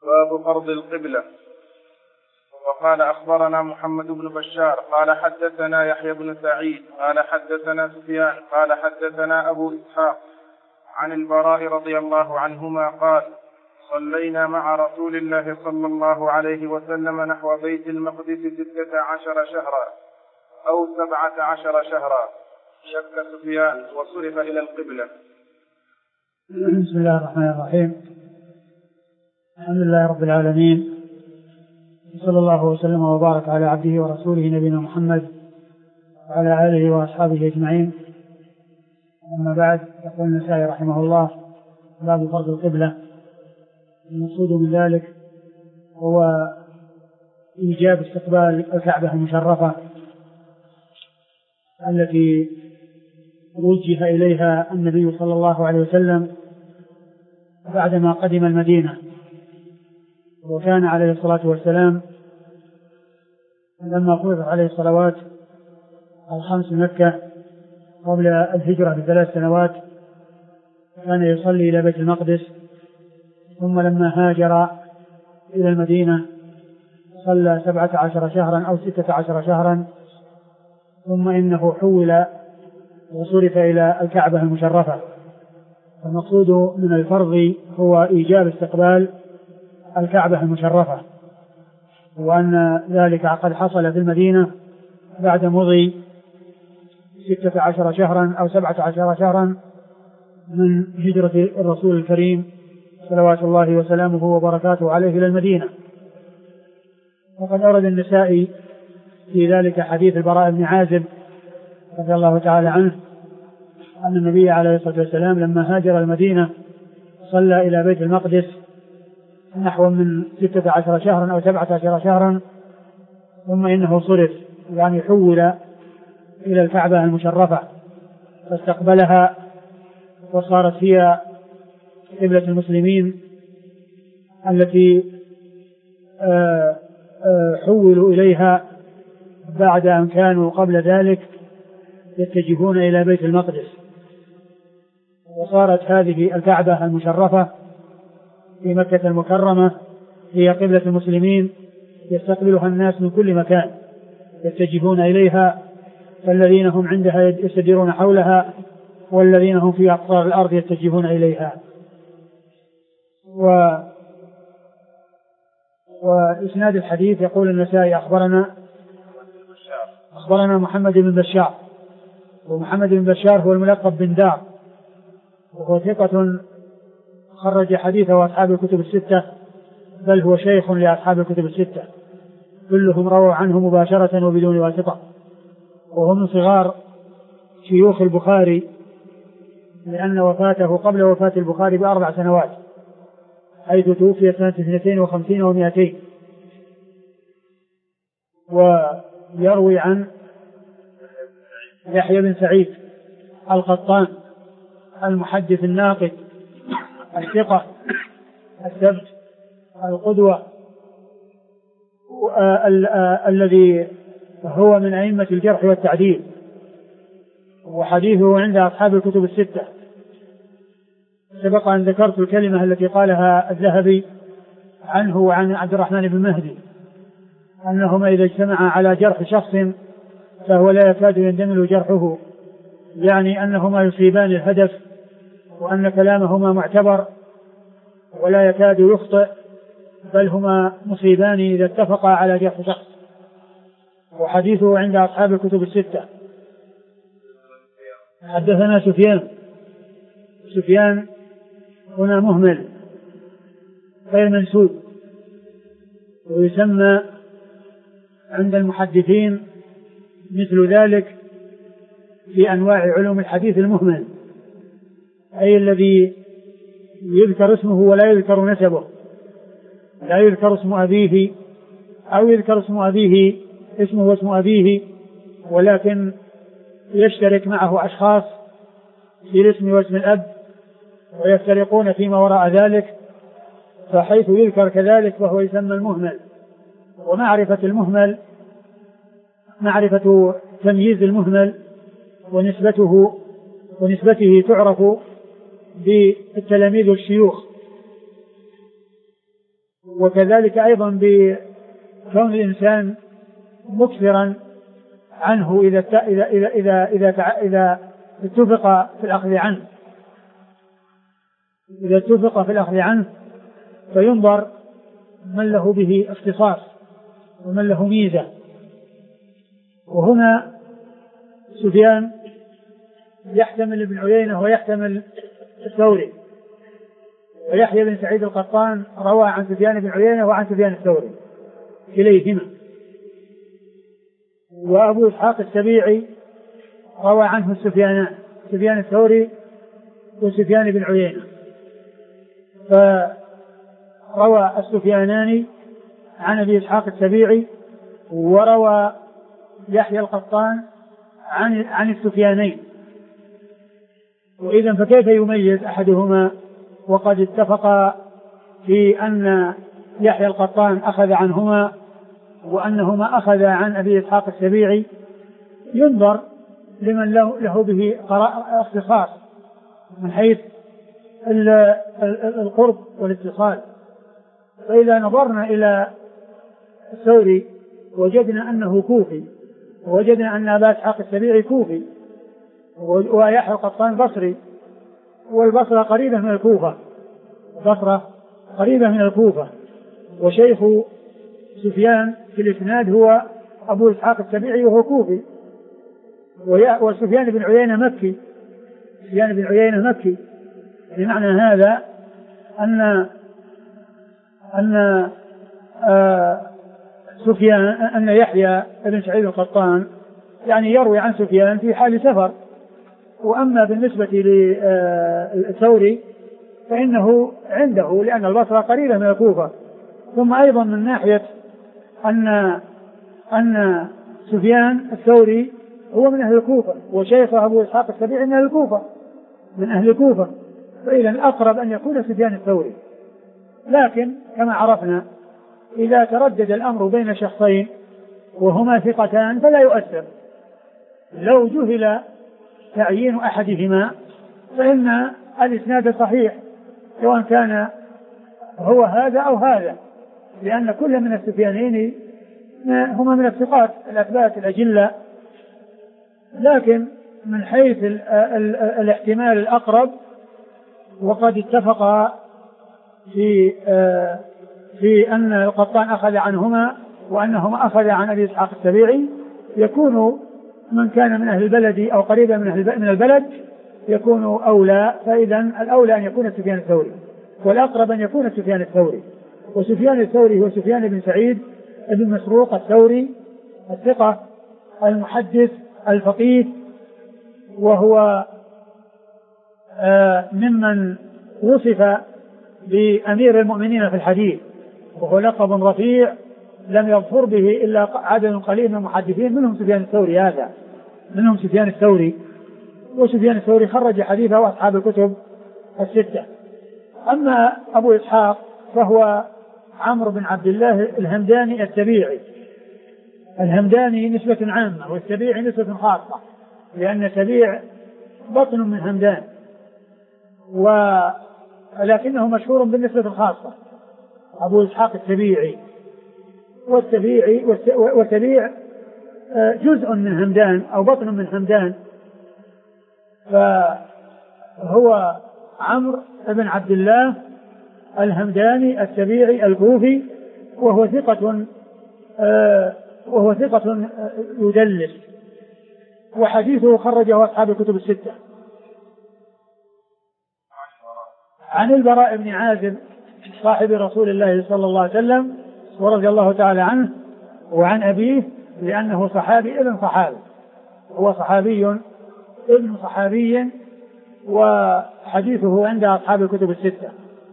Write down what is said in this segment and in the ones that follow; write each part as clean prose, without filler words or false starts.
باب فرض القبلة. وقال أخبرنا محمد بن بشار قال حدثنا يحيى بن سعيد قال حدثنا سفيان قال حدثنا أبو إسحاق عن البراء رضي الله عنهما قال صلينا مع رسول الله صلى الله عليه وسلم نحو بيت المقدس 16 شهرا أو 17 شهرا. شك سفيان وصرف إلى القبلة. بسم الله الرحمن الرحيم. الحمد لله رب العالمين، صلى الله وسلم وبارك على عبده ورسوله نبينا محمد وعلى آله وأصحابه أجمعين. أما بعد، يقول النسائي رحمه الله: باب فرض القبلة. المقصود من ذلك هو إيجاب استقبال الكعبة المشرفة التي وجه إليها النبي صلى الله عليه وسلم بعدما قدم المدينة. وكان عليه الصلاة والسلام لما فرض عليه الصلوات الخمس مكة قبل الهجرة ب3 سنوات كان يصلي إلى بيت المقدس، ثم لما هاجر إلى المدينة صلى 17 شهرا أو 16 شهرا، ثم إنه حول وصرف إلى الكعبة المشرفة. المقصود من الفرض هو إيجاب استقبال الكعبة المشرفة، وأن ذلك قد حصل في المدينة بعد مضي 16 شهرا أو 17 شهرا من هجرة الرسول الكريم صلوات الله وسلامه وبركاته عليه إلى المدينة. وقد أورد النسائي في ذلك حديث البراء بن عازب رضي الله تعالى عنه أن النبي عليه الصلاة والسلام لما هاجر المدينة صلى إلى بيت المقدس نحو من 16 شهرا أو 17 شهرا، ثم إنه صرف، يعني حول إلى الكعبة المشرفة فاستقبلها، وصارت هي قبلة المسلمين التي حولوا إليها بعد أن كانوا قبل ذلك يتجهون إلى بيت المقدس. وصارت هذه الكعبة المشرفة في مكة المكرمة هي قبلة المسلمين، يستقبلها الناس من كل مكان يتجهون إليها، فالذين هم عندها يستديرون حولها، والذين هم في أقطار الأرض يتجهون إليها. وإسناد الحديث يقول النسائي أخبرنا محمد بن بشار، ومحمد بن بشار هو الملقب بن دار، وهو ثقة خرج حديثه أصحاب الكتب الستة، بل هو شيخ لأصحاب الكتب الستة، كلهم رووا عنه مباشرة وبدون واسطة، وهو من صغار شيوخ البخاري، لأن وفاته قبل وفاة البخاري ب4 سنوات، حيث توفي سنة 52 و200. ويروي عن يحيى بن سعيد القطان المحدث الناقد الثقة الثبت القدوة الذي هو من أئمة الجرح والتعديل، وحديثه عند أصحاب الكتب الستة. سبق أن ذكرت الكلمة التي قالها الذهبي عنه وعن عبد الرحمن بن مهدي، أنهما إذا اجتمعا على جرح شخص فهو لا يكاد يندمل جرحه، يعني أنهما يصيبان الهدف، وأن كلامهما معتبر ولا يكاد يخطئ، بل هما مصيبان إذا اتفقا على جرح شخص. وحديثه عند أصحاب الكتب الستة. حدثنا سفيان هنا مهمل غير منسوب، ويسمى عند المحدثين مثل ذلك في أنواع علوم الحديث المهمل، أي الذي يذكر اسمه ولا يذكر نسبه، لا يذكر اسم أبيه أو يذكر اسمه واسم أبيه، ولكن يشترك معه أشخاص في الاسم واسم الأب ويفترقون فيما وراء ذلك، فحيث يذكر كذلك فهو يسمى المهمل. ومعرفة المهمل معرفة تمييز المهمل ونسبته تعرف بالتلاميذ والشيوخ، وكذلك أيضا بكون الإنسان مكثرا عنه إذا اتفق في الأخذ عنه، إذا اتفق في الأخذ عنه فينظر من له به اختصاص ومن له ميزة. وهنا سفيان يحتمل ابن عيينة ويحتمل الثوري، ويحيى بن سعيد القطان روى عن سفيان بن عيينة وعن سفيان الثوري كليهما، وأبو إسحاق السبيعي روى عنه السفيانان، سفيان الثوري وسفيان بن عيينة، فروى السفيانان عن أبي إسحاق السبيعي، وروى يحيى القطان عن السفيانين. وإذا فكيف يميز أحدهما وقد اتفقا في أن يحيى القطان أخذ عنهما وأنهما أخذ عن أبي إسحاق السبيعي؟ ينظر لمن له به اختصاص من حيث القرب والاتصال. فإذا نظرنا إلى الثوري وجدنا أنه كوفي، ووجدنا أن أبا إسحاق السبيعي كوفي، ويحيى القطان بصري، والبصرة قريبة من الكوفة، البصرة قريبة من الكوفة، وشيخ سفيان في الإسناد هو أبو إسحاق السبيعي وهو كوفي، وسفيان بن عيينة مكي، سفيان بن عيينة مكي. بمعنى هذا أن يحيى بن سعيد القطان يعني يروي عن سفيان في حال سفر. وأما بالنسبة للثوري فإنه عنده، لأن البصرة قريبة من الكوفة. ثم أيضا من ناحية أن سفيان الثوري هو من أهل الكوفة، وشيخه أبو إسحاق السبيعي من أهل الكوفة، من أهل الكوفة، فإذا الأقرب أن يكون سفيان الثوري. لكن كما عرفنا إذا تردد الأمر بين شخصين وهما ثقتان فلا يؤثر. لو جهل تعيين أحدهما فإن الإسناد صحيح سواء كان هو هذا أو هذا، لأن كل من السفيانين هما من الثقات الأثبات الأجلة. لكن من حيث الاحتمال الأقرب وقد اتفق في أن القطان أخذ عنهما وأنهما أخذ عن أبي إسحاق السبيعي، يكون من كان من أهل البلد أو قريبا من البلد يكون أولى. فإذا الأولى أن يكون سفيان الثوري، والأقرب أن يكون سفيان الثوري. وسفيان الثوري هو سفيان بن سعيد بن مسروق الثوري الثقة المحدث الفقيه، وهو ممن وصف بأمير المؤمنين في الحديث، وهو لقب رفيع لم يظفر به إلا عدد قليل من المحدثين، منهم سفيان الثوري. هذا منهم سفيان الثوري، وسفيان الثوري خرج حديثه وأصحاب الكتب الستة. أما أبو إسحاق فهو عمرو بن عبد الله الهمداني السبيعي. الهمداني نسبة عامة والسبيعي نسبة خاصة، لأن سبيع بطن من همدان، ولكنه مشهور بالنسبة الخاصة. أبو إسحاق السبيعي، والسبيع جزء من همدان أو بطن من همدان، فهو عمرو بن عبد الله الهمداني السبيعي الكوفي، وهو ثقة يدلس، وحديثه خرجه أصحاب الكتب الستة. عن البراء بن عازب صاحب رسول الله صلى الله عليه وسلم ورضي الله تعالى عنه وعن أبيه، لأنه صحابي ابن صحابي، هو صحابي ابن صحابي، وحديثه عند أصحاب الكتب الستة.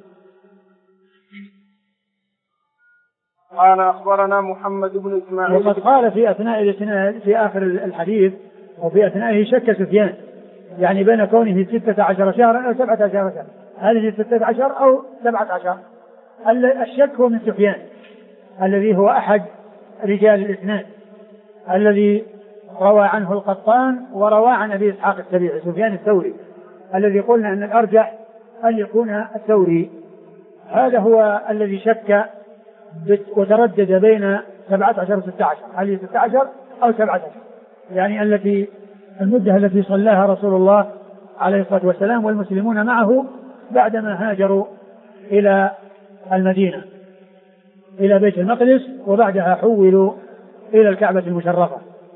قال أخبرنا محمد بن إسماعيل. وقد قال في أثناء الإسناد في آخر الحديث وفي أثنائه شك سفيان، يعني بين كونه 16 شهرا أو 17 شهرا، هل 16 أو 17؟ الشك هو من سفيان الذي هو أحد رجال الإسناد الذي روى عنه القطان وروى عن أبي إسحاق السبيعي، سفيان الثوري الذي قلنا أن الأرجح أن يكون الثوري. هذا هو الذي شك وتردد بين 17 و 16، هل هي 16 أو 17؟ يعني المدة التي صلاها رسول الله عليه الصلاة والسلام والمسلمون معه بعدما هاجروا إلى المدينة إلى بيت المقدس، وبعدها حولوا إلى الكعبة المشرفة.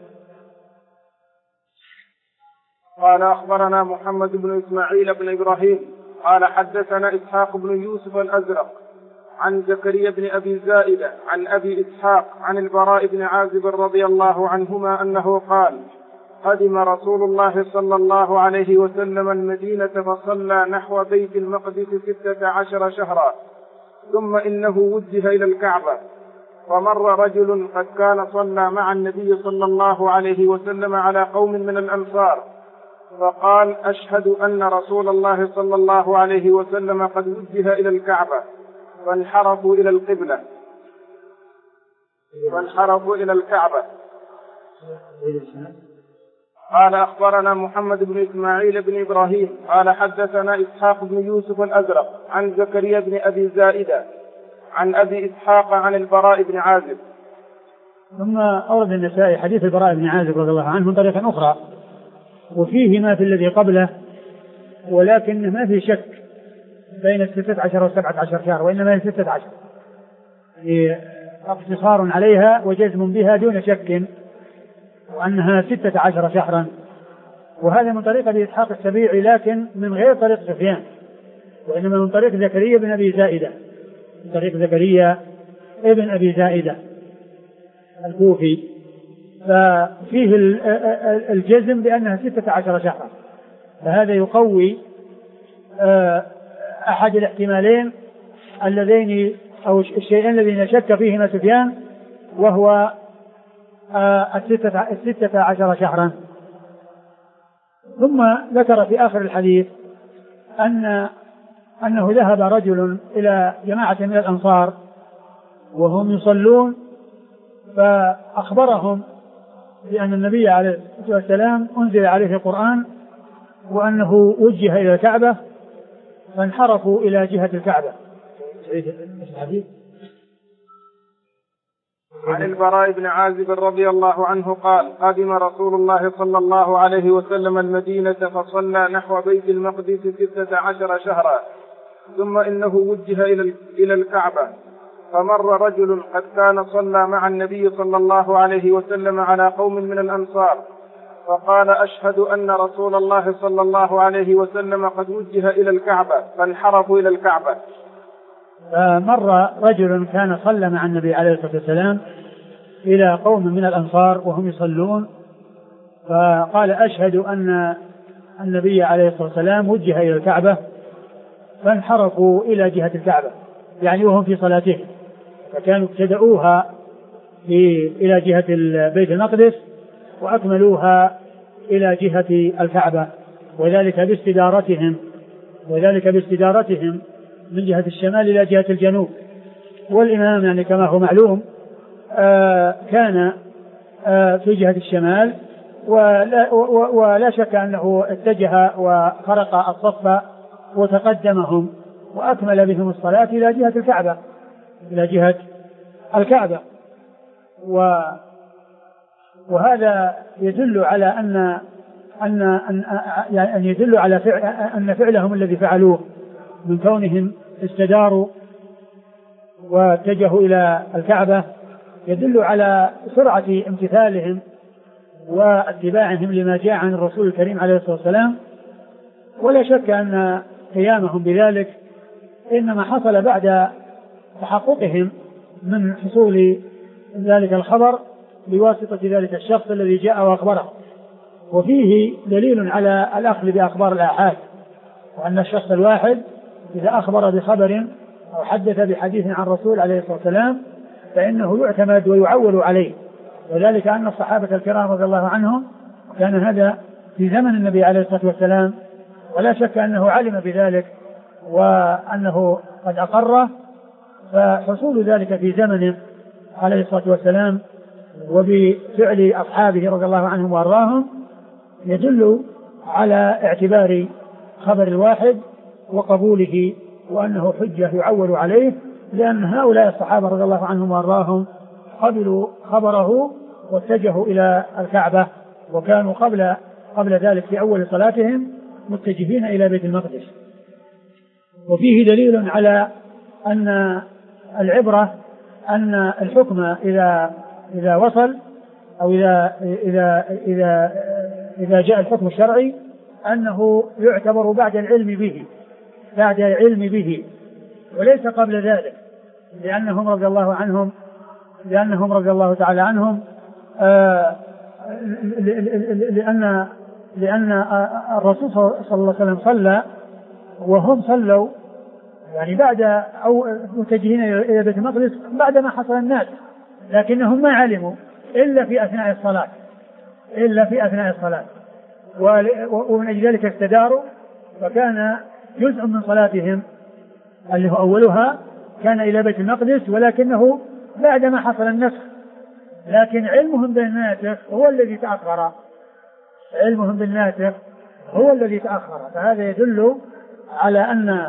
قال أخبرنا محمد بن إسماعيل بن إبراهيم قال حدثنا إسحاق بن يوسف الأزرق عن زكريا بن أبي زائدة عن أبي إسحاق عن البراء بن عازب رضي الله عنهما أنه قال: قدم رسول الله صلى الله عليه وسلم المدينة فصلى نحو بيت المقدس 16 شهرا، ثم إنه وجه إلى الكعبة، فمر رجل قد كان صلى مع النبي صلى الله عليه وسلم على قوم من الأنصار، فقال: أشهد أن رسول الله صلى الله عليه وسلم قد وجه إلى الكعبة، فانحرفوا إلى الكعبة. قال أخبرنا محمد بن إسماعيل بن إبراهيم قال حدثنا إسحاق بن يوسف الأزرق عن زكريا بن أبي زائدة عن أبي إسحاق عن البراء بن عازب. ثم أورد النسائي حديث البراء بن عازب رضي الله عنه من طريقة أخرى، وفيه ما في الذي قبله، ولكن ما في شك بين 16 و 17 شهر، وإنما هي 16، اقتصار عليها وجزم بها دون شك، وأنها 16 شهرا. وهذا من طريق أبي إسحاق السبيعي، لكن من غير طريق سفيان، وإنما من طريق زكريا بن أبي زائدة، من طريق زكريا ابن أبي زائدة الكوفي، ففيه الجزم بأنها 16 شهرا. فهذا يقوي أحد الاحتمالين اللذين أو الشيئين الذين شك فيهما سفيان، وهو 16 شهرا. ثم ذكر في آخر الحديث أنه ذهب رجل إلى جماعة من الأنصار وهم يصلون، فأخبرهم بأن النبي عليه الصلاة والسلام أنزل عليه القرآن وأنه وجه إلى الكعبة، فانحرفوا إلى جهة الكعبة. عن البراء بن عازب رضي الله عنه قال: قدم رسول الله صلى الله عليه وسلم المدينة فصلى نحو بيت المقدس 16 شهرا، ثم إنه وجه إلى الكعبة، فمر رجل قد كان صلى مع النبي صلى الله عليه وسلم على قوم من الأنصار، فقال: أشهد أن رسول الله صلى الله عليه وسلم قد وجه إلى الكعبة، فانحرفوا إلى الكعبة. فمر رجل كان صلى مع النبي عليه الصلاة والسلام إلى قوم من الأنصار وهم يصلون، فقال: أشهد أن النبي عليه الصلاة والسلام وجه إلى الكعبة، فانحرفوا إلى جهة الكعبة، يعني وهم في صلاتهم، فكانوا ابتدأوها إلى جهة بيت المقدس وأكملوها إلى جهة الكعبة، وذلك باستدارتهم من جهة الشمال إلى جهة الجنوب. والإمام يعني كما هو معلوم كان في جهة الشمال، ولا شك أنه اتجه وخرق الصف وتقدمهم وأكمل بهم الصلاة إلى جهة الكعبة. وهذا يدل على أن فعلهم الذي فعلوه من كونهم استداروا واتجهوا إلى الكعبة يدل على سرعة امتثالهم واتباعهم لما جاء عن الرسول الكريم عليه الصلاة والسلام. ولا شك أن قيامهم بذلك إنما حصل بعد تحققهم من حصول ذلك الخبر بواسطة ذلك الشخص الذي جاء وأخبره. وفيه دليل على الأخذ بأخبار الآحاد، وأن الشخص الواحد إذا أخبر بخبر أو حدث بحديث عن الرسول عليه الصلاة والسلام فإنه يعتمد ويعول عليه، وذلك أن الصحابة الكرام رضي الله عنهم كان هذا في زمن النبي عليه الصلاة والسلام، ولا شك أنه علم بذلك وأنه قد أقره، فحصول ذلك في زمنه عليه الصلاة والسلام وبفعل أصحابه رضي الله عنهم وأرضاهم يدل على اعتبار خبر الواحد وقبوله، وأنه حجة يعول عليه لأن هؤلاء الصحابة رضي الله عنهم وأرضاهم قبلوا خبره واتجهوا إلى الكعبة، وكانوا قبل ذلك في أول صلاتهم متجهين إلى بيت المقدس. وفيه دليل على أن العبرة أن الحكم إذا وصل أو إذا جاء الحكم الشرعي أنه يعتبر بعد العلم به وليس قبل ذلك، لأنهم رضي الله تعالى عنهم لأن الرسول صلى الله عليه وسلم صلى وهم صلوا يعني بعد أو متجهين إلى بيت المقدس بعد ما حصل الناس، لكنهم ما علموا إلا في أثناء الصلاة ومن أجل ذلك استداروا، فكان جزء من صلاتهم اللي هو أولها كان إلى بيت المقدس ولكنه بعد ما حصل النسخ، لكن علمهم بالناسخ هو الذي تأخر. فهذا يدل على أن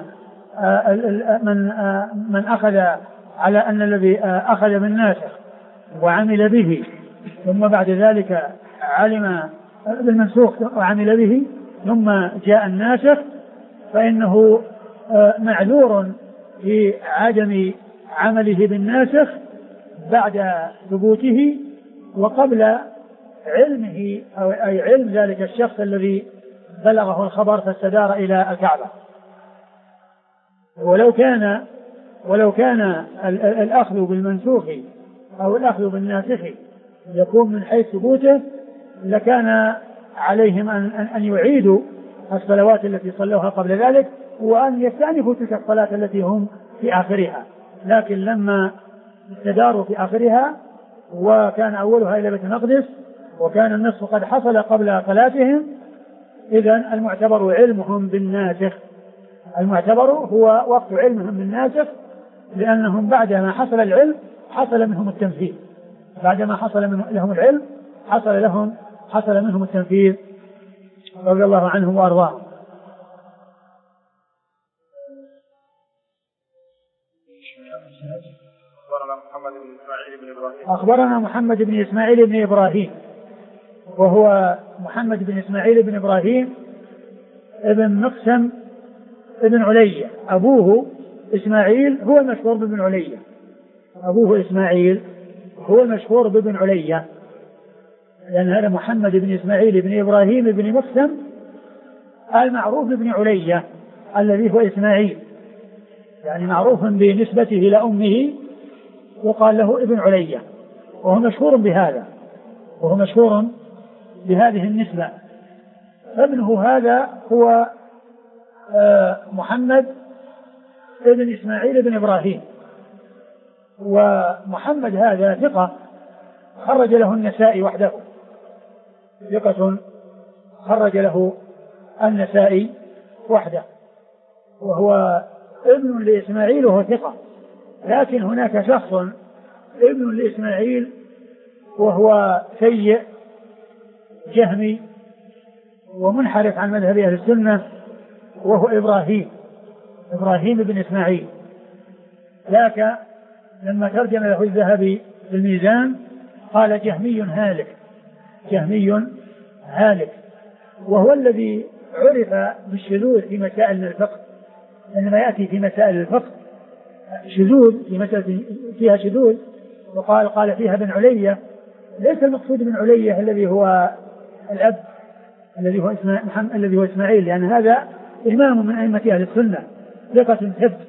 من أخذ على أن الذي أخذ بالناسخ وعمل به ثم بعد ذلك علم بالمنسوخ وعمل به ثم جاء الناسخ فإنه معذور في عدم عمله بالناسخ بعد ثبوته وقبل علمه أي علم ذلك الشخص الذي بلغه الخبر فاستدار إلى الكعبة. ولو كان الأخذ بالمنسوخ أو الأخذ بالناسخ يكون من حيث ثبوته لكان عليهم أن يعيدوا الصلوات التي صلوها قبل ذلك وأن يستأنفوا تلك الصلاة التي هم في آخرها، لكن لما استداروا في آخرها وكان أولها إلى بيت المقدس وكان النصف قد حصل قبل صلاتهم، إذن المعتبر علمهم بالناسخ، المعتبر هو وقت علمهم بالناسخ، لأنهم بعد ما حصل العلم حصل منهم التنفيذ، بعدما حصل لهم العلم حصل منهم التنفيذ رضي الله عنهم وأرضاهم. أخبرنا محمد بن إسماعيل بن إبراهيم وهو محمد بن إسماعيل بن إبراهيم ابن مقسم ابن علية، أبوه إسماعيل هو المشهور بابن علية، أبوه إسماعيل هو المشهور بابن علية، لأن هذا محمد بن إسماعيل بن إبراهيم بن مقسم المعروف بابن علية الذي هو إسماعيل، يعني معروف بنسبته إلى أمه وقال له ابن علية، وهو مشهور بهذا، وهو مشهور بهذه النسبة. ابنه هذا هو محمد ابن إسماعيل بن إبراهيم، ومحمد هذا ثقة خرج له النسائي وحده، ثقة خرج له النسائي وحده، وهو ابن لإسماعيل وهو ثقة، لكن هناك شخص ابن لإسماعيل وهو سيء جهمي ومنحرف عن مذهب أهل السنة، وهو إبراهيم بن إسماعيل، لكن لما ترجم له الذهبي في الميزان قال جهمي هالك، وهو الذي عرف بالشذوذ في مسائل الفقه، عندما يأتي في مسائل الفقه شذوذ في مسألة فيها شذوذ وقال فيها ابن علية، ليس المقصود ابن علية الذي هو الأب الذي هو إسماعيل، لأن هذا إمام من أئمة أهل السنة ثقة ثبت.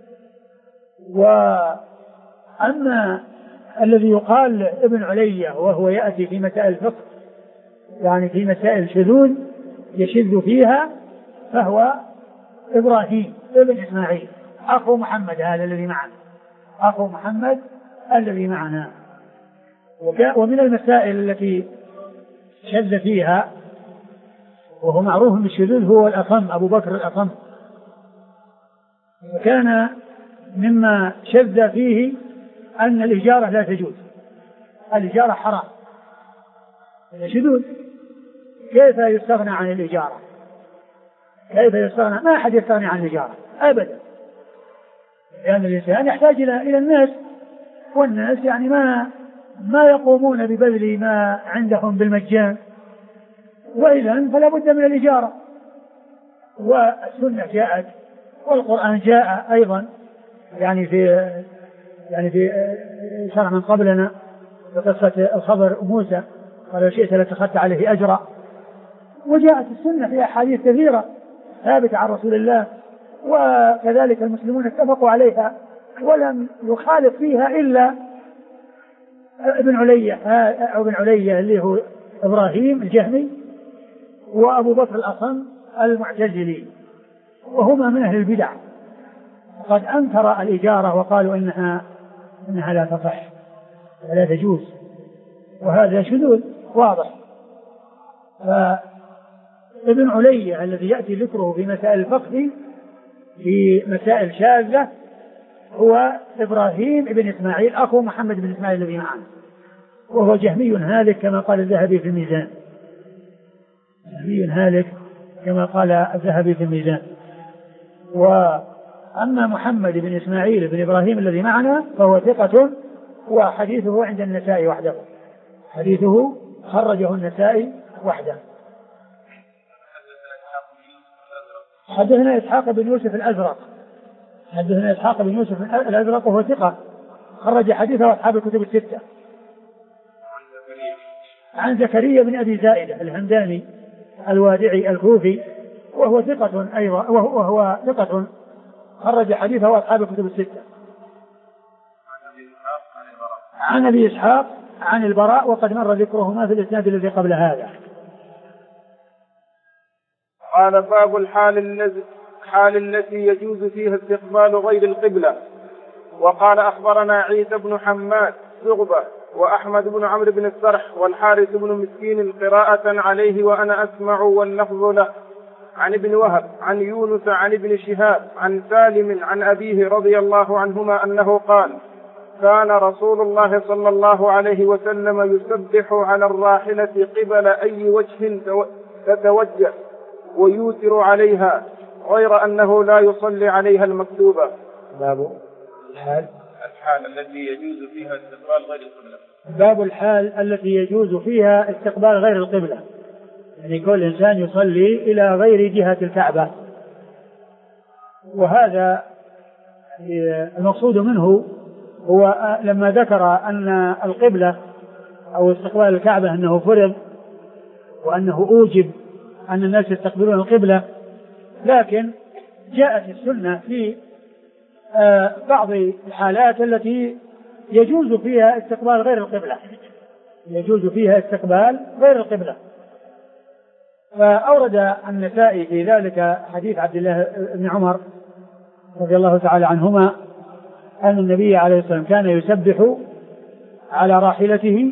وأما الذي يقال ابن علية وهو يأتي في مسائل الفقه يعني في مسائل شذوذ يشذ فيها فهو إبراهيم ابن إسماعيل أخو محمد هذا الذي معنا، ومن المسائل التي شذ فيها وهو معروف بالشذوذ هو الأصم أبو بكر الأصم، وكان مما شذ فيه أن الإجارة لا تجوز، الإجارة حرام، شذوذ، كيف يستغنى عن الإجارة؟ ما أحد يستغنى عن الإجارة أبدا، لأن الإنسان يحتاج إلى الناس، والناس يعني ما يقومون ببذل ما عندهم بالمجان، وإذا فلا بد من الإجارة. والسنة جاءت والقرآن جاء أيضا، يعني في شرع من قبلنا بقصة الخضر موسى قال لو شئت لاتخذت عليه أجرا. وجاءت السنة في أحاديث كثيرة ثابتة عن رسول الله، وكذلك المسلمون اتفقوا عليها ولم يخالف فيها إلا ابن علية اللي هو إبراهيم الجهمي، وأبو بكر الأصم المعتزلي، وهما من أهل البدع، قد أنكر الإجارة وقالوا إنها لا تصح ولا تجوز، وهذا شذوذ واضح. فابن علية الذي يأتي ذكره في مسائل الفقه في مسائل شاذة هو إبراهيم بن إسماعيل أخو محمد بن إسماعيل الذي معنا، وهو جهمي هالك كما قال الذهبي في الميزان، جهمي هالك كما قال الذهبي في الميزان. وأما محمد بن إسماعيل بن إبراهيم الذي معنا فهو ثقة، وحديثه عند النسائي وحده، حديثه خرجه النسائي وحده. حدثنا إسحاق بن يوسف الأزرق وهو ثقة خرج حديثه أصحاب الكتب الستة. عن زكريا بن أبي زائدة الهمداني الوادعي الكوفي وهو ثقة أيضا، وهو ثقة خرج حديثه أصحاب الكتب الستة. عن أبي إسحاق عن البراء وقد مر ذكرهما في الإسناد الذي قبل هذا. قال باب الحال التي يجوز فيها استقبال غير القبلة. وقال أخبرنا عيسى بن حماد زغبة وأحمد بن عمرو بن السرح والحارث بن مسكين قراءة عليه وأنا أسمع واللفظ له، عن ابن وهب عن يونس عن ابن شهاب عن سالم عن أبيه رضي الله عنهما أنه قال كان رسول الله صلى الله عليه وسلم يسبح على الراحلة قبل أي وجه تتوجه ويوتر عليها غير أنه لا يصلي عليها المكتوبة. باب الحال التي يجوز فيها استقبال غير القبلة. باب الحال التي يجوز فيها استقبال غير القبلة، يعني كل إنسان يصلي إلى غير جهة الكعبة. وهذا المقصود منه هو لما ذكر أن القبلة أو استقبال الكعبة أنه فرض وأنه أوجب أن الناس يستقبلون القبلة، لكن جاءت السنة في بعض الحالات التي يجوز فيها استقبال غير القبلة، فأورد النسائي في ذلك حديث عبد الله بن عمر رضي الله تعالى عنهما أن النبي عليه الصلاة والسلام كان يسبح على راحلته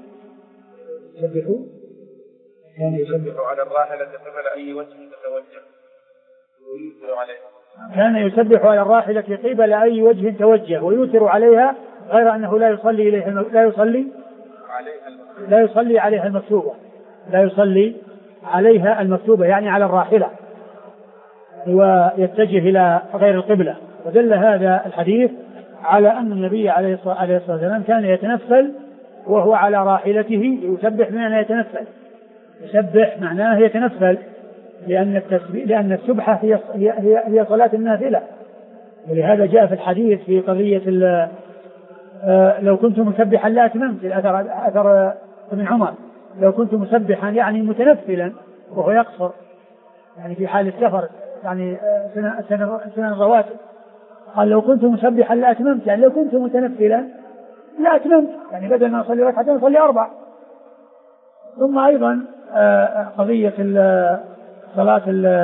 على الراحلة قبل أي وجه تتوجه ويوتر عليها. كان يسبح على الراحلة قبل أي وجه توجه ويوتر عليها غير أنه لا يصلي عليها المكتوبة يعني على الراحلة، ويتجه إلى غير القبلة. ودل هذا الحديث على أن النبي عليه الصلاة والسلام كان يتنفل وهو على راحلته يسبح، بمعنى يسبح معناه يتنفل، لأن السبحة هي صلاة النافلة. ولهذا جاء في الحديث في قضية لو كنت مسبحا لا أتممت، أثر ابن عمر، لو كنت مسبحا يعني متنفلا وهو يقصر يعني في حال السفر يعني سنة الرواتب، قال لو كنت مسبحا لا أتممت، يعني لو كنت متنفلا لا أتممت، يعني بدل ما أصلي ركعتين أصلي 4. ثم أيضا قضية الصلاة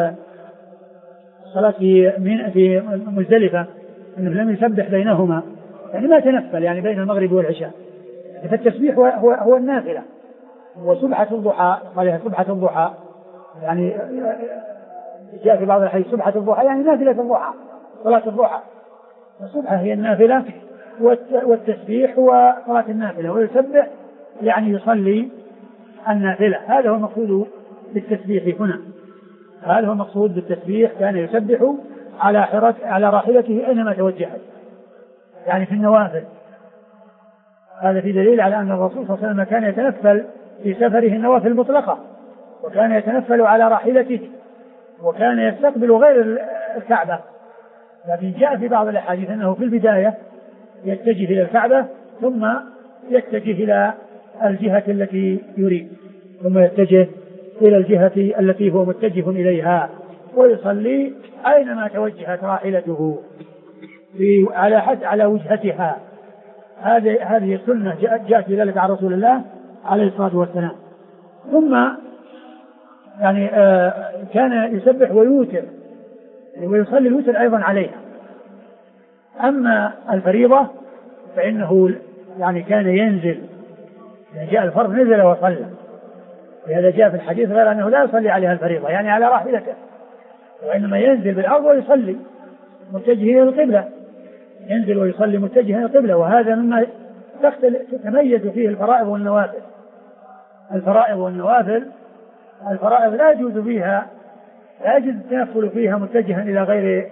في مزدلفة أنه لم يسبح بينهما، يعني ما تنفل يعني بين المغرب والعشاء، فالتسبيح هو النافلة. وسبحة الضحى قالها سبحة الضحى، يعني جاء في بعض الحديث سبحة الضحى يعني نافلة الضحى، صلاة الضحى. السبحة هي النافلة والتسبيح هو صلاة النافلة، ويسبح يعني يصلي النافلة. هذا هو المقصود بالتسبيح هنا، هذا هو المقصود بالتسبيح، كان يسبح على راحلته أينما توجهت، يعني في النوافل. هذا في دليل على أن الرسول صلى الله عليه وسلم كان يتنفل في سفره النوافل المطلقة، وكان يتنفل على راحلته، وكان يستقبل غير الكعبة. لكن جاء في بعض الأحاديث أنه في البداية يتجه إلى الكعبة ثم يتجه إلى الجهة التي يريد، ثم يتجه إلى الجهة التي هو متجه إليها، ويصلي أينما توجهت راحلته على وجهتها. هذه السنة جاءت بذلك عن رسول الله عليه الصلاة والسلام. ثم يعني كان يسبح ويوتر، ويصلي الوتر أيضا عليها. أما الفريضة فإنه يعني كان ينزل، يعني جاء الفرض نزل وصلى، لهذا جاء في الحديث غير أنه لا يصلي عليها الفريضة يعني على راحلته، وإنما ينزل بالأرض ويصلي متجه إلى القبلة، ينزل ويصلي متجه إلى القبلة. وهذا مما تتميز فيه الفرائض والنوافل. الفرائض لا يجوز فيها، لا يجوز التنفل فيها متجها إلى غير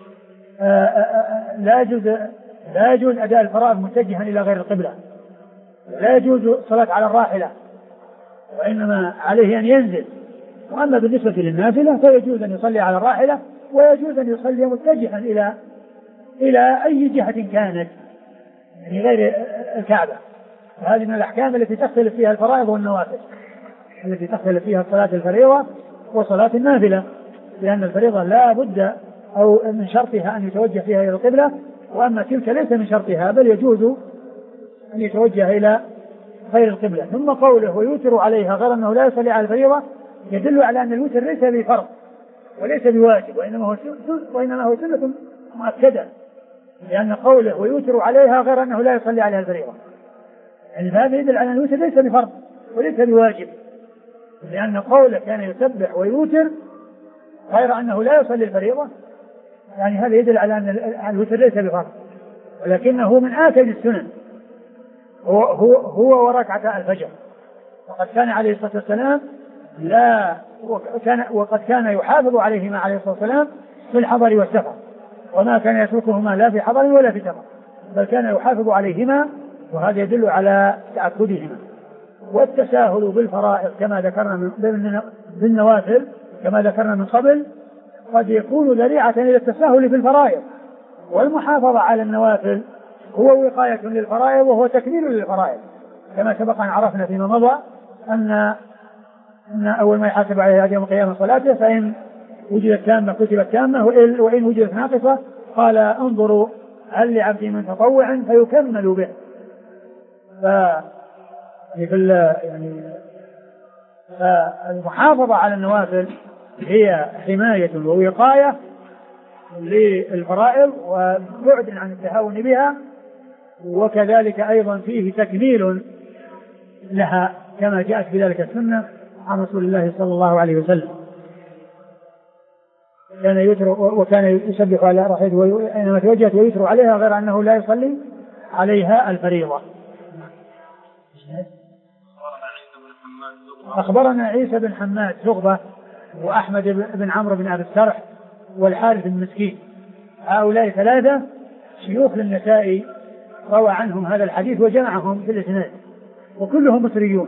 لا يجوز أداء الفرائض متجها إلى غير القبلة، لا يجوز الصلاة على الراحلة، وإنما عليه أن ينزل. وأما بالنسبة للنافلة فيجوز أن يصلي على الراحلة، ويجوز أن يصلي متجها إلى أي جهة كانت، يعني غير الكعبة. هذه من الأحكام التي تختلف فيها الفرائض والنوافل، التي تختلف فيها صلاة الفريضة وصلاة النافلة، لأن الفريضة لا بد أو من شرطها أن يتوجه فيها إلى القبلة، وأما تلك ليس من شرطها، بل يجوز أن يتوجه إلى غير القبلة. ثم قوله ويوتر عليها غير أنه لا يصلي على الفريضة يدل على أن الوتر ليس بفرض وليس بواجب، وإنما هو سنة مؤكدة، لأن قوله ويوتر عليها غير أنه لا يصلي عليها الفريضة، يعني هذا يدل على أن الوتر ليس بفرض وليس بواجب، لأن قوله كان يسبح ويوتر غير أنه لا يصلي الفريضة، يعني هذا يدل على أن الوتر ليس بفرض، ولكنه من آكد السنن هو وركعة الفجر. وقد كان عليه الصلاة والسلام وقد كان يحافظ عليهما عليه الصلاة والسلام في الحضر والسفر، وما كان يتركهما لا في حضر ولا في سفر، بل كان يحافظ عليهما، وهذا يدل على تأكدهما. والتساهل بالفرائض كما ذكرنا بالنوافل كما ذكرنا من قبل قد يكون ذريعة إلى التساهل بالفرائض، والمحافظة على النوافل هو وقاية للفرائض وهو تكميل للفرائض، كما سبق أن عرفنا فيما مضى أن أول ما يحاسب عليه يوم القيامة صلاته، فإن وجدت تامة كتبت تامة، وإن وجدت ناقصة قال انظروا هل لعبدي من تطوع فيكمل به. فالمحافظة على النوافل هي حماية ووقاية للفرائض وبعد عن التهاون بها، وكذلك أيضا فيه تكميل لها كما جاءت بذلك السنة عن رسول الله صلى الله عليه وسلم. كان يتر وكان يسبح على راحلته أينما توجهت ويتر عليها غير أنه لا يصلي عليها الفريضة. أخبرنا عيسى بن حماد زغبة وأحمد بن عمرو بن أبي السرح والحارث بن مسكين، هؤلاء ثلاثة شيوخ للنسائي روى عنهم هذا الحديث وجمعهم في الإسناد، وكلهم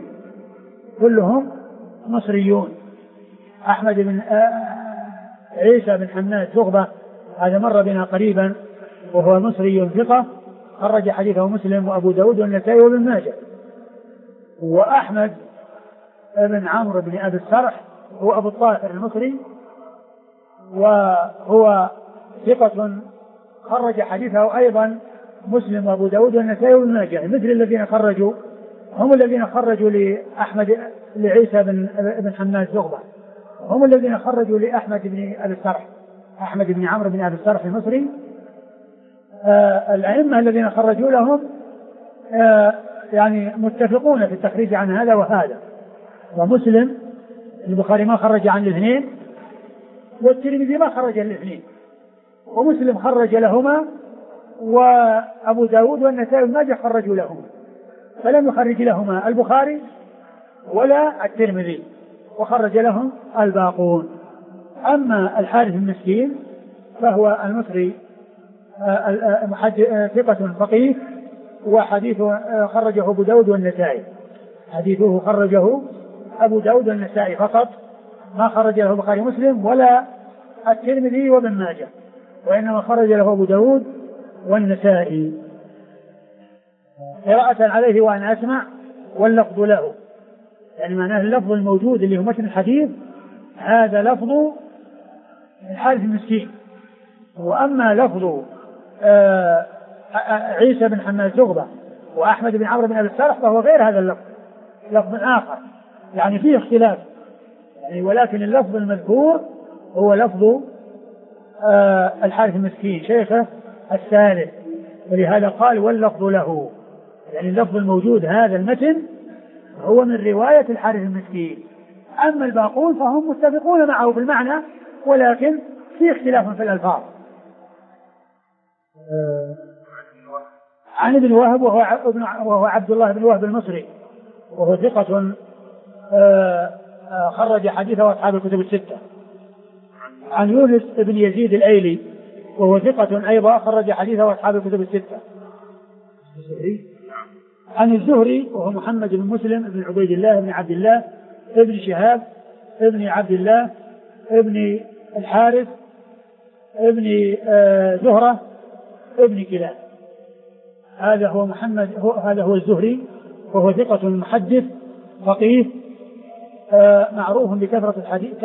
مصريون. أحمد بن عيسى بن حماد زغبة هذا مر بنا قريبا، وهو مصري ثقة خرج حديثه مسلم وأبو داود والنسائي وابن ماجه. وأحمد بن عمرو بن أبي السرح هو أبو الطاهر المصري، وهو ثقة خرج حديثه أيضا مسلم وأبو داود والنسائي وابن ماجه، مثل الذين خرجوا هم الذين خرجوا لعيسى بن حماد زغبة، هم الذين خرجوا لأحمد بن أبي السرح، أحمد بن عمرو بن أبي السرح المصري. الأئمة الذين خرجوا لهم يعني متفقون في التخريج عن هذا وهذا. ومسلم البخاري ما خرج عن الاثنين، والترمذي ما خرج عن الاثنين، ومسلم خرج لهما، وأبو داود والنسائي وابن ماجه خرجوا لهما، فلم يخرج لهما البخاري ولا الترمذي، وخرج لهم الباقون. أما الحارث المسكين فهو المصري ثقة فقيه، وحديثه خرجه أبو داود والنسائي. حديثه خرجه أبو داود والنسائي فقط، ما خرج له البخاري ومسلم ولا الترمذي وابن ماجه، وإنما خرج له أبو داود والنسائي. قراءة عليه وأن أسمع واللفظ له، يعني معناه اللفظ الموجود اللي هو متن الحديث هذا لفظ الحارث المسكين، وأما لفظ عيسى بن حماد زغبة وأحمد بن عمرو بن أبي الصالح فهو غير هذا اللفظ، لفظ آخر يعني فيه اختلاف يعني، ولكن اللفظ المذكور هو لفظ الحارث المسكين شيخه الثالث، ولهذا قال واللفظ له، يعني اللفظ الموجود هذا المتن هو من رواية الحارث المسكين. أما الباقون فهم متفقون معه بالمعنى، ولكن في اختلاف في الألفاظ. عن ابن وهب وهو عبد الله بن وهب المصري، وهو ثقة خرج حديثه أصحاب الكتب الستة. عن يونس بن يزيد الأيلي، وهو ثقة أيضا خرج حديثه أصحاب الكتب الستة. عن الزهري وهو محمد بن مسلم بن عبيد الله بن عبد الله ابن شهاب ابن عبد الله ابن الحارث ابن زهرة ابن كلاب. هذا هو محمد، هذا هو الزهري، وهو ثقة محدث فقيه معروف بكثرة الحديث،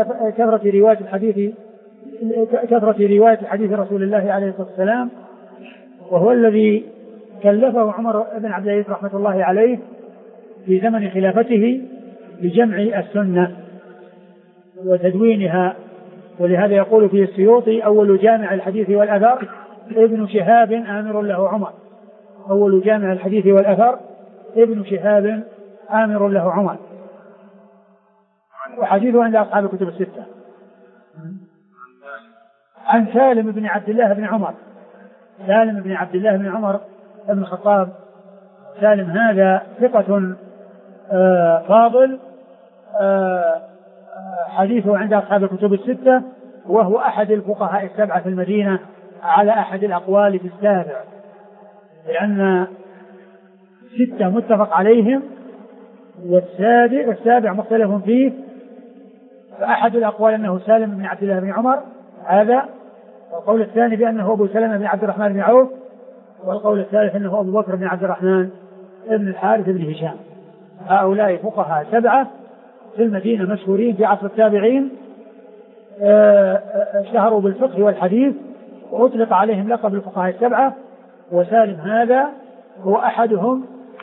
كثرة رواية حديث رسول الله عليه الصلاة والسلام، وهو الذي كلفه عمر بن عبد العزيز رحمة الله عليه في زمن خلافته بجمع السنة وتدوينها، ولهذا يقول فيه السيوطي أول جامع الحديث والأثر ابن شهاب آمر له عمر. أول جامع الحديث والأثر ابن شهاب آمر له عمر، وحديثه عند أصحاب الكتب الستة. عن سالم بن عبد الله بن عمر، سالم بن عبد الله بن عمر بن الخطاب. سالم هذا ثقة فاضل، حديثه عند أصحاب الكتب الستة، وهو أحد الفقهاء السبعة في المدينة على أحد الأقوال في السابع، لأن ستة متفق عليهم والسابع مختلف فيه. فأحد الأقوال أنه سالم بن عبد الله بن عمر هذا، والقول الثاني بأنه أبو سلمة بن عبد الرحمن بن عوف، والقول الثالث أنه أبو بكر بن عبد الرحمن بن الحارث بن هشام. هؤلاء فقهاء سبعة في المدينة مشهورين في عصر التابعين، اشتهروا بالفقه والحديث وأطلق عليهم لقب الفقهاء السبعة، وسالم هذا هو أحدهم،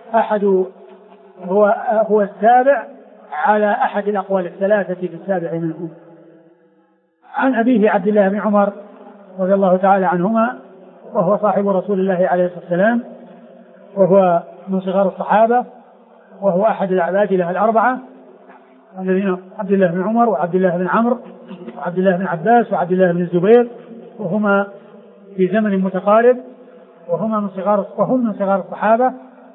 هو السابع على أحد الأقوال الثلاثة في السابع منهم. عن أبيه عبد الله بن عمر رضي الله تعالى عنهما، وهو صاحب رسول الله عليه الصلاة والسلام، وهو من صغار الصحابة، وهو أحد العبادلة الأربعة الذين عبد الله بن عمر وعبد الله بن عمرو وعبد الله بن عباس وعبد الله بن الزبير، وهما في زمن متقارب، وهم من صغار الصحابة.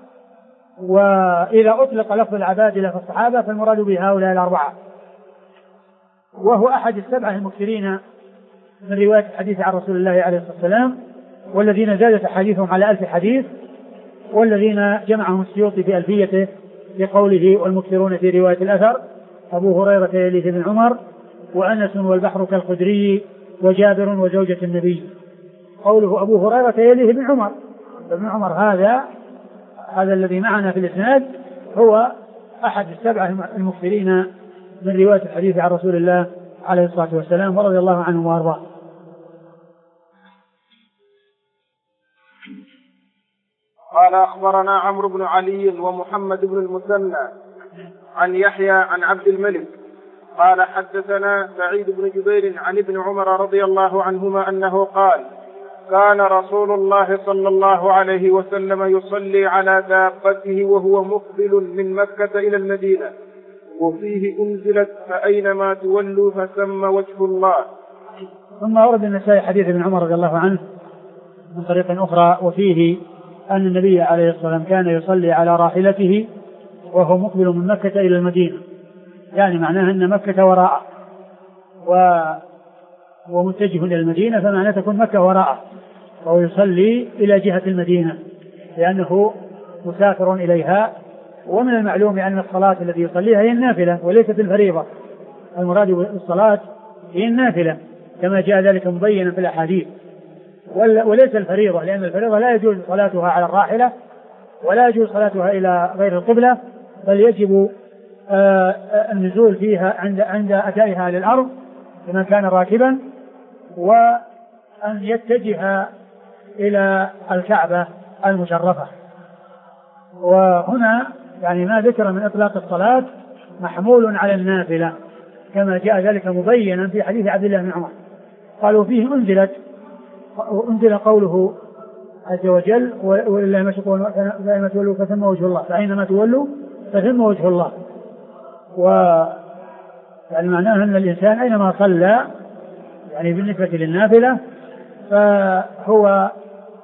وإذا أطلق لفظ العبادلة في الصحابة فالمراد بهؤلاء الأربعة. وهو أحد السبعة المكثرين من رواية الحديث عن رسول الله عليه الصلاة والسلام، والذين زادت حديثهم على 1000 حديث، والذين جمعهم السيوطي في ألفيته بقوله والمكثرون في رواية الأثر أبو هريرة يليه بن عمر، وأنس والبحر كالخدري، وجابر وزوجة النبي. قوله أبو هريرة يليه بن عمر، ابن عمر هذا الذي معنا في الإسناد هو أحد السبعة المكثرين من رواية الحديث عن رسول الله عليه الصلاة والسلام، ورضي الله عنه وأرضاه. قال أخبرنا عمرو بن علي ومحمد بن المثنى عن يحيى عن عبد الملك قال حدثنا سعيد بن جبير عن ابن عمر رضي الله عنهما أنه قال كان رسول الله صلى الله عليه وسلم يصلي على دابته وهو مقبل من مكة إلى المدينة، وفيه أنزلت فأينما تولوا فثم وجه الله. ثم ورد النسائي حديث ابن عمر رضي الله عنه من طريق أخرى، وفيه أن النبي عليه الصلاة والسلام كان يصلي على راحلته وهو مقبل من مكة إلى المدينة، يعني معناه أن مكة وراءه، ومتجه إلى المدينة فمعنى تكون مكة وراءه، وهو يصلي إلى جهة المدينة لأنه مسافر إليها. ومن المعلوم أن الصلاة التي يصليها هي النافلة وليست الفريضة، المراد بالصلاة هي النافلة كما جاء ذلك مبينا في الأحاديث، وليس الفريضة، لأن الفريضة لا يجوز صلاتها على الراحلة ولا يجوز صلاتها إلى غير القبلة، بل يجب النزول فيها عند أدائها للأرض لمن كان راكبا، وأن يتجه إلى الكعبة المشرفة. وهنا يعني ما ذكر من إطلاق الصلاة محمول على النافلة كما جاء ذلك مبينا في حديث عبد الله بن عمر. قالوا فيه أنزل قوله عز وجل وإنما تولوا فثم وجه الله، فأينما تولوا فثم وجه الله. يعني معناه أن الإنسان أينما صلى يعني بالنسبة للنافلة فهو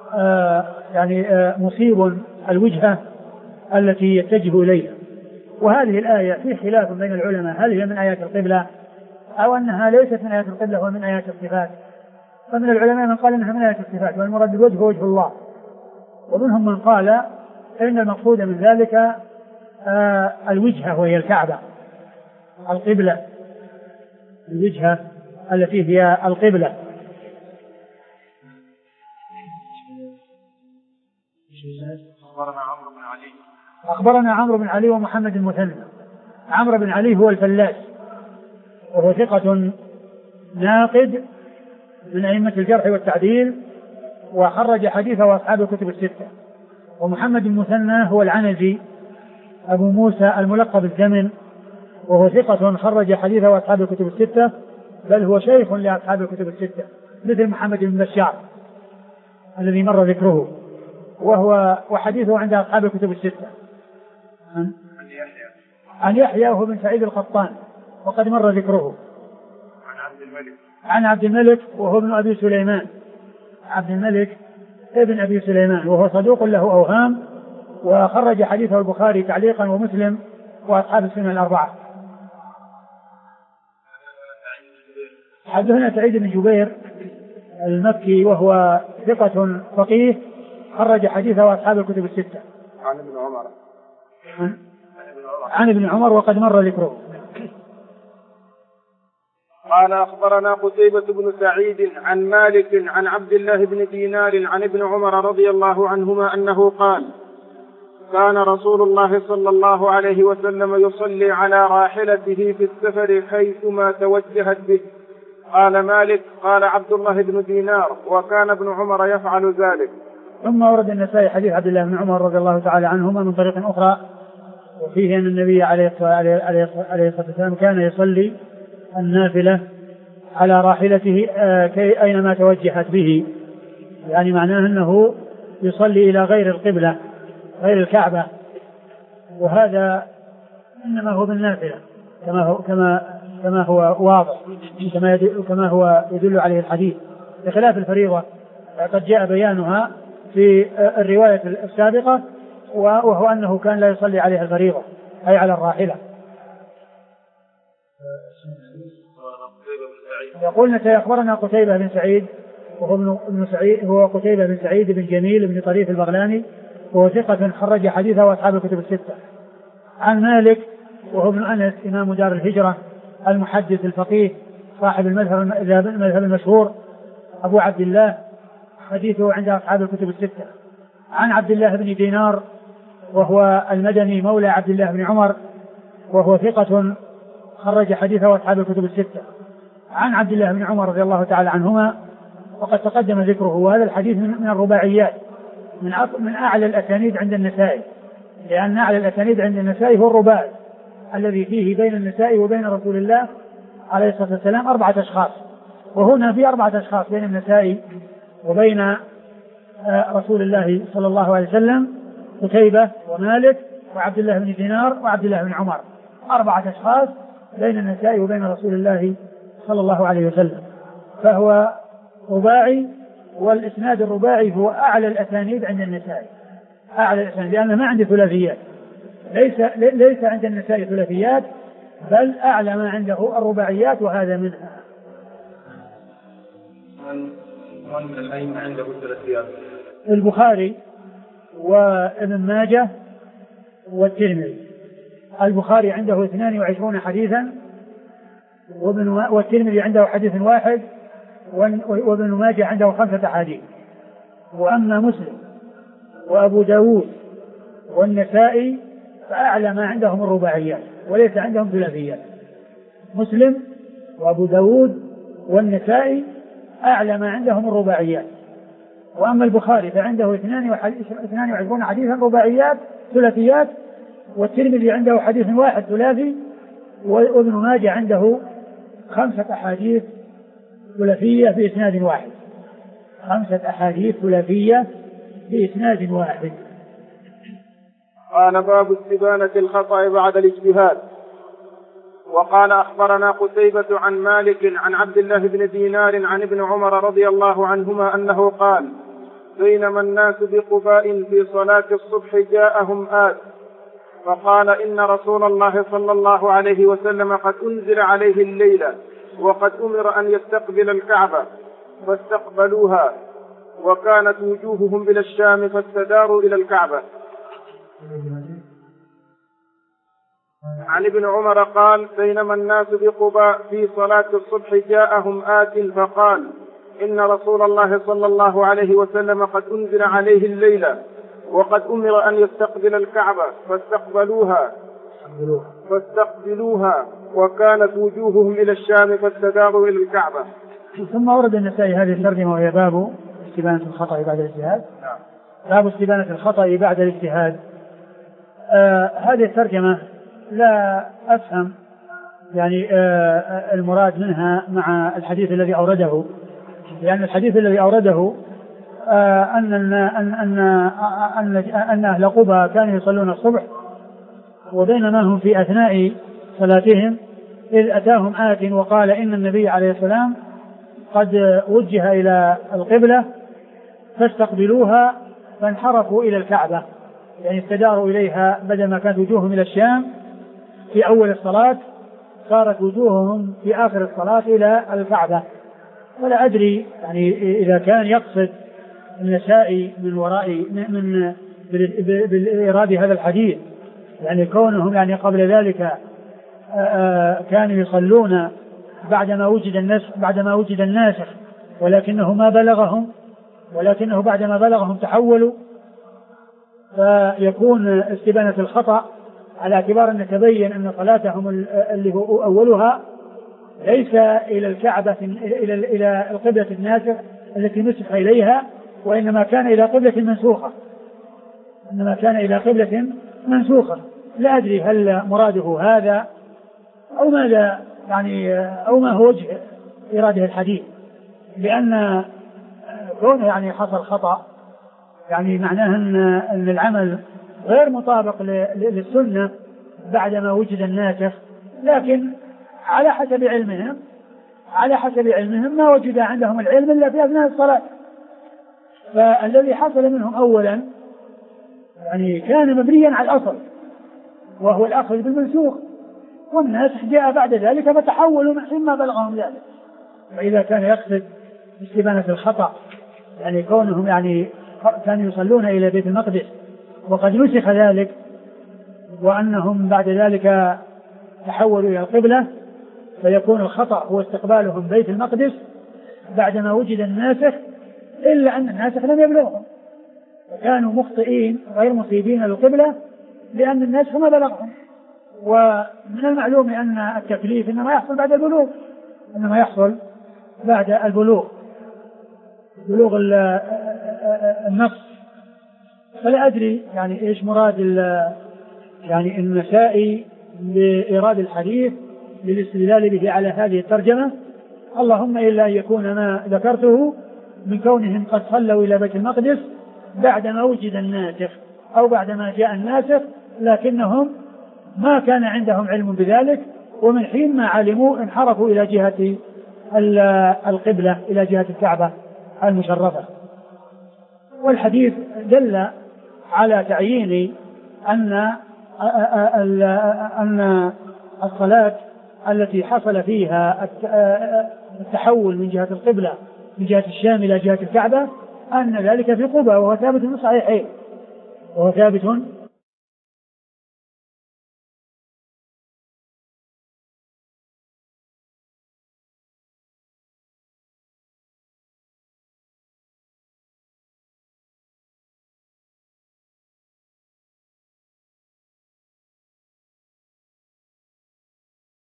مصيب الوجهة التي يتجه إليها. وهذه الآية في خلاف بين العلماء هل هي من آيات القبلة أو أنها ليست من آيات القبلة ومن آيات الصفات. فمن العلماء من قال أنها من آيات الصفات والمراد بالوجه وجه الله، ومنهم من قال إن المقصود من ذلك الوجهة وهي الكعبة، القبلة، الوجهة التي هي القبلة. أخبرنا عمرو بن علي ومحمد المثنى. عمرو بن علي هو الفلاس وهو ثقة ناقد من أئمة الجرح والتعديل وخرج حديثه أصحاب الكتب الستة. ومحمد المثنى هو العنزي أبو موسى الملقب بالزمن، وهو ثقة خرج حديثه أصحاب الكتب الستة، بل هو شيخ لأصحاب الكتب الستة مثل محمد بن بشار الذي مر ذكره، وحديثه عند أصحاب الكتب الستة. عن يحيى وهو بن سعيد القطان وقد مر ذكره. عن عبد الملك وهو ابن أبي سليمان، عبد الملك ابن أبي سليمان، وهو صدوق له أوهام، وخرج حديثه البخاري تعليقا ومسلم وأصحاب السنن الأربعة. حدثنا سعيد بن جبير المكي وهو ثقة فقيه خرج حديثه أصحاب الكتب الستة. عن ابن عمر وقد مر ذكره. قال أخبرنا قتيبة بن سعيد عن مالك عن عبد الله بن دينار عن ابن عمر رضي الله عنهما أنه قال: كان رسول الله صلى الله عليه وسلم يصلي على راحلته في السفر حيثما توجهت به. قال مالك: قال عبد الله بن دينار: وكان ابن عمر يفعل ذلك. ثم ورد النسائي حديث عبد الله بن عمر رضي الله تعالى عنهما من طريق أخرى، وفيه أن النبي عليه الصلاة والسلام كان يصلي النافلة على راحلته أينما توجهت به، يعني معناه أنه يصلي إلى غير القبلة غير الكعبة، وهذا إنما هو بالنافلة كما هو واضح، كما هو يدل عليه الحديث، بخلاف الفريضة قد جاء بيانها في الرواية السابقة، وهو أنه كان لا يصلي عليها الفريضة أي على الراحلة. يقول أخبرنا قتيبة بن سعيد وهو ابن سعيد، هو قتيبة بن سعيد بن جميل بن طريف البغلاني، وهو ثقة خرج حديثه وأصحاب الكتب الستة. عن مالك وهو ابن أنس إمام دار الهجرة المحدث الفقيه صاحب المذهب المشهور أبو عبد الله، حديثه عند أصحاب الكتب الستة. عن عبد الله بن دينار وهو المدني مولى عبد الله بن عمر، وهو ثقة خرج حديثه وأصحاب الكتب الستة. عن عبد الله بن عمر رضي الله تعالى عنهما وقد تقدم ذكره، وهذا الحديث من الرباعيات من أعلى الأسانيد عند النسائي، لأن أعلى الأسانيد عند النسائي هو الرباعي الذي فيه بين النسائي وبين رسول الله عليه الصلاة والسلام 4 أشخاص، وهنا في 4 أشخاص بين النسائي وبين رسول الله صلى الله عليه وسلم: قتيبة ومالك وعبد الله بن دينار وعبد الله بن عمر، 4 أشخاص بين النسائي وبين رسول الله صلى الله عليه وسلم، فهو رباعي، والإسناد الرباعي هو أعلى الأسانيد عند النسائي، أعلى الأسانيد، لأنه ما عنده ثلاثيات، ليس عند النسائي ثلاثيات، بل أعلى ما عنده الرباعيات، وهذا منها. من الأئمة عنده ثلاثيات؟ البخاري وابن ماجه والترمذي. البخاري عنده 22 حديثا، والترمذي عنده حديث واحد، وابن ماجه عنده 5 أحاديث. وأما مسلم وأبو داود والنسائي فأعلى ما عندهم الرباعيات وليس عندهم ثلاثيات. مسلم وأبو داود والنسائي أعلى ما عندهم الرباعيات. وأما البخاري فعنده 22 حديثا رباعيات ثلاثيات، والترمذي عنده حديث واحد ثلاثي، وابن ماجه عنده 5 أحاديث ثلاثية بإسناد واحد. 5 أحاديث ثلاثية بإسناد واحد. قال باب استبانة الخطأ بعد الاجتهاد. وقال أخبرنا قتيبة عن مالك عن عبد الله بن دينار عن ابن عمر رضي الله عنهما أنه قال: بينما الناس بقباء في صلاة الصبح جاءهم آت فقال: إن رسول الله صلى الله عليه وسلم قد أنزل عليه الليلة وقد أمر أن يستقبل الكعبة، فاستقبلوها وكانت وجوههم إلى الشام فاستداروا إلى الكعبة. عن ابن عمر قال: بينما الناس بقباء في صلاة الصبح جاءهم آت فقال: إن رسول الله صلى الله عليه وسلم قد أنزل عليه الليلة وقد أمر أن يستقبل الكعبة، فاستقبلوها وكانت وجوههم إلى الشام فاستداروا إلى الكعبة. ثم ورد النسائي هذه الترجمة وهي باب استبانة الخطأ بعد الاجتهاد. باب استبانة الخطأ بعد الاجتهاد. هذه الترجمة لا أفهم يعني المراد منها مع الحديث الذي أورده، لأن الحديث الذي أورده أن أهل قبى كانوا يصلون الصبح، وبينما هم في أثناء صلاتهم إذ أتاهم آت وقال إن النبي عليه السلام قد وجه إلى القبلة فاستقبلوها، فانحرفوا إلى الكعبة، يعني استداروا إليها، بدل ما كانت وجوههم إلى الشام في أول الصلاة صارت وجوههم في آخر الصلاة إلى الكعبة. ولا أدري يعني إذا كان يقصد النسائي من وراء بالإراد هذا الحديث يعني كونهم يعني قبل ذلك كانوا يصلون بعدما وجد الناسخ ولكنه بعدما بلغهم تحولوا، فيكون استبانة الخطأ على اعتبار أن تبين أن صلاتهم اللي هو أولها ليس إلى الكعبة إلى القبلة الناسخ التي نسخ إليها، وإنما كان إلى قبلة منسوخة. لا أدري هل مراده هذا أو ماذا يعني، أو ما هو وجه إراده الحديث، لأن كونه يعني حصل خطأ يعني معناه أن العمل غير مطابق للسنة بعدما وجد الناسخ، لكن على حسب علمهم ما وجد عندهم العلم إلا في أثناء الصلاة. فالذي حصل منهم أولا يعني كان مبنيا على الأصل وهو الأخذ بالمنسوخ، والناسخ جاء بعد ذلك فتحولوا من حين ما بلغهم ذلك. فإذا كان يقصد استبانة الخطأ يعني كونهم يعني كانوا يصلون إلى بيت المقدس وقد نسخ ذلك، وأنهم بعد ذلك تحولوا إلى القبلة، فيكون الخطأ هو استقبالهم بيت المقدس بعدما وجد الناسخ، إلا أن الناسخ لم يبلغهم فكانوا مخطئين غير مصيبين للقبلة لأن الناسخ ما بلغهم. ومن المعلوم أن التكليف إنما يحصل بعد البلوغ، بلوغ النص. فلا أدري يعني إيش مراد يعني النسائي بإيراد الحديث للاستدلال به على هذه الترجمة، اللهم إلا أن يكون ما ذكرته من كونهم قد صلوا إلى بيت المقدس بعدما وجد الناسخ أو بعدما جاء الناسخ، لكنهم ما كان عندهم علم بذلك، ومن حين ما علموا انحرفوا إلى جهة القبلة، إلى جهة الكعبة المشرفة. والحديث دل على تعيين أن الصلاة التي حصل فيها التحول من جهة القبلة من جهة الشام إلى جهة الكعبة أن ذلك في قباء، وهو ثابت في الصحيحين، وهو ثابت